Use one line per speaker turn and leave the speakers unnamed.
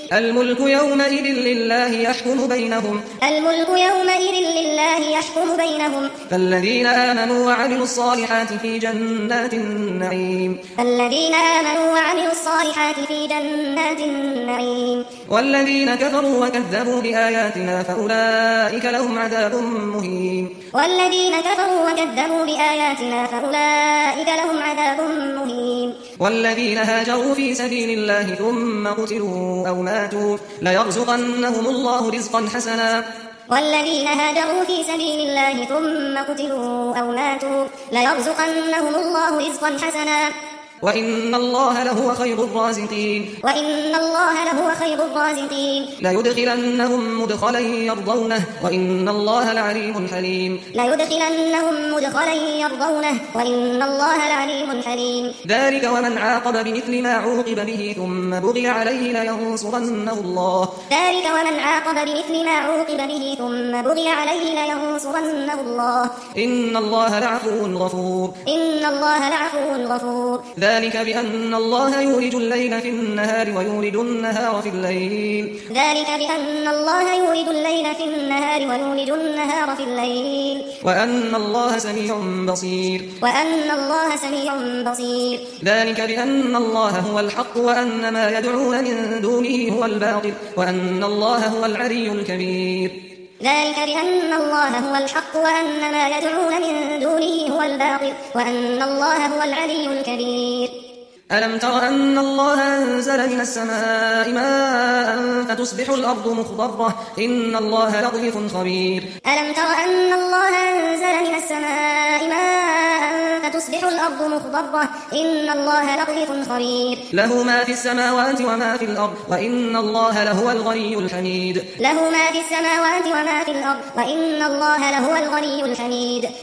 الملك يومئذ لله يحكم بينهم.
الملك يومئذ لله يحكم بينهم.
فالذين آمنوا وعملوا الصالحات في جنات النعيم.
فالذين آمنوا وعملوا الصالحات في جنات النعيم.
والذين كفروا وكذبوا بآياتنا فأولئك لهم عذاب مهين.
والذين كفروا وكذبوا بآياتنا فأولئك لهم عذاب مهين.
والذين هاجروا في سبيل الله ثم قتلوا أو ماتوا ليرزقنهم الله رزقا حسنا.
والذين هاجروا في سبيل الله ثم قتلوا أو ماتوا ليرزقنهم الله رزقا حسنا.
وإن الله لهو خير الرازقين.
وإن الله لهو خير الرازقين.
ليدخلنهم مدخلا يرضونه وإن الله لعليم حليم.
ليدخلنهم مدخلا يرضونه وإن الله لعليم حليم.
ذلك ومن عاقب بمثل ما عوقب به ثم بغي عليه لينصرنه الله.
ذلك ومن عاقب بمثل ما عوقب به ثم بغي عليه لينصرنه الله.
إن الله لعفو غفور.
إن الله لعفو غفور.
ذلك بأن الله يولج الليل في النهار ويولج النهار في الليل.
ذلك بأن الله يولج الليل في النهار ويولج النهار في الليل.
وأن الله سميع بصير.
وأن الله سميع بصير.
ذلك بأن الله هو الحق وأن ما يدعون من دونه هو الباطل وأن الله هو العلي الكبير.
ذلك بأن الله هو الحق وأن ما يدعون من دونه هو الباطل وأن الله هو العلي الكبير.
ألم تر أن الله أنزل من السماء ماء فتصبح الأرض مخضرة إن الله لطيف خبير.
ألم تر أن الله أنزل من السماء ماء فتصبح الأرض مخضرة إن الله لطيف خبير.
له ما في السماوات وما في الأرض وإن الله لهو الغني الحميد.
له ما في السماوات وما في الأرض وإن الله لهو الغني الحميد.